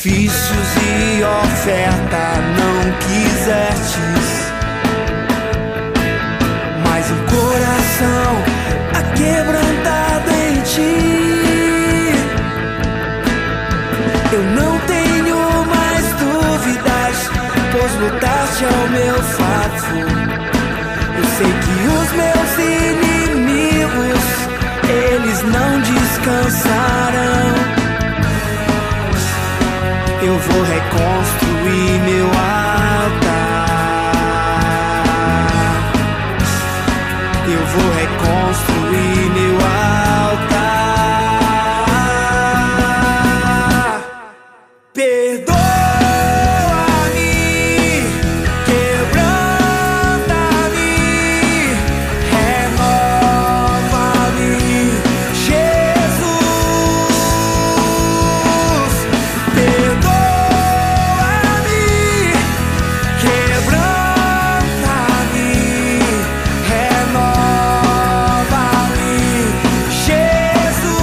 Sacrifícios e oferta não quisestes, mas um coração aquebrantado em ti. Eu não tenho mais dúvidas, pois lutaste ao meu favor. Eu sei que os meus inimigos, eles não descansarão. Eu vou reconstruir meu altar. Eu vou reconstruir meu altar. Perdoa-me, quebranta-me, renova-me, Jesus. Perdoa-me, quebranta-me, renova-me, Jesus.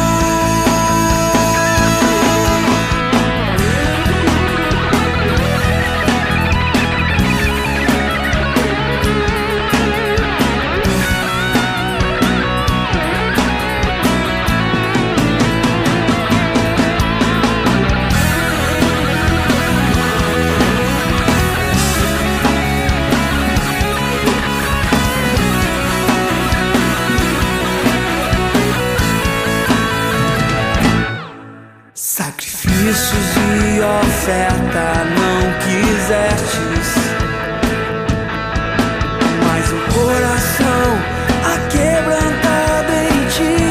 Sacrifícios e oferta não quisestes, mas um coração aquebrantado em ti.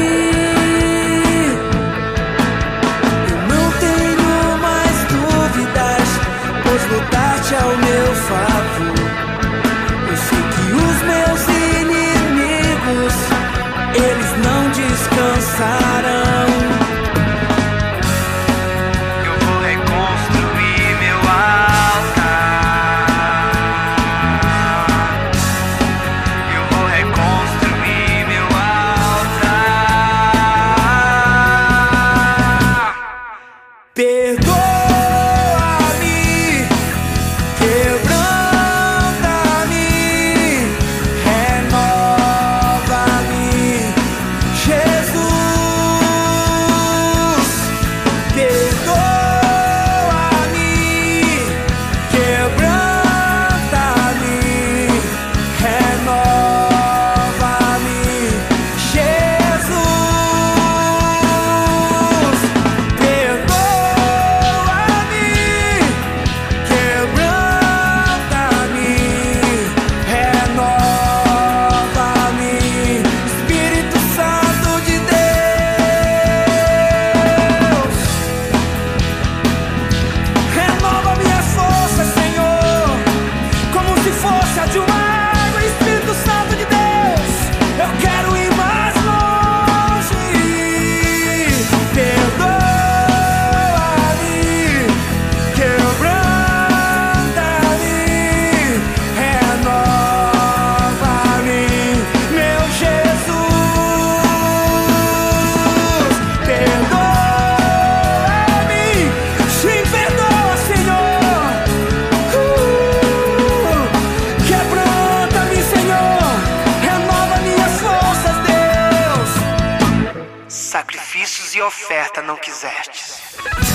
Eu não tenho mais dúvidas, pois lutaste ao meu favor. Eu sei que os meus inimigos, eles não descansarão. Perdoa-me, quebranta-me, renova-me, Jesus. Perdoa-me, quebranta-me, renova-me, Jesus. Sacrifícios e oferta não quisestes,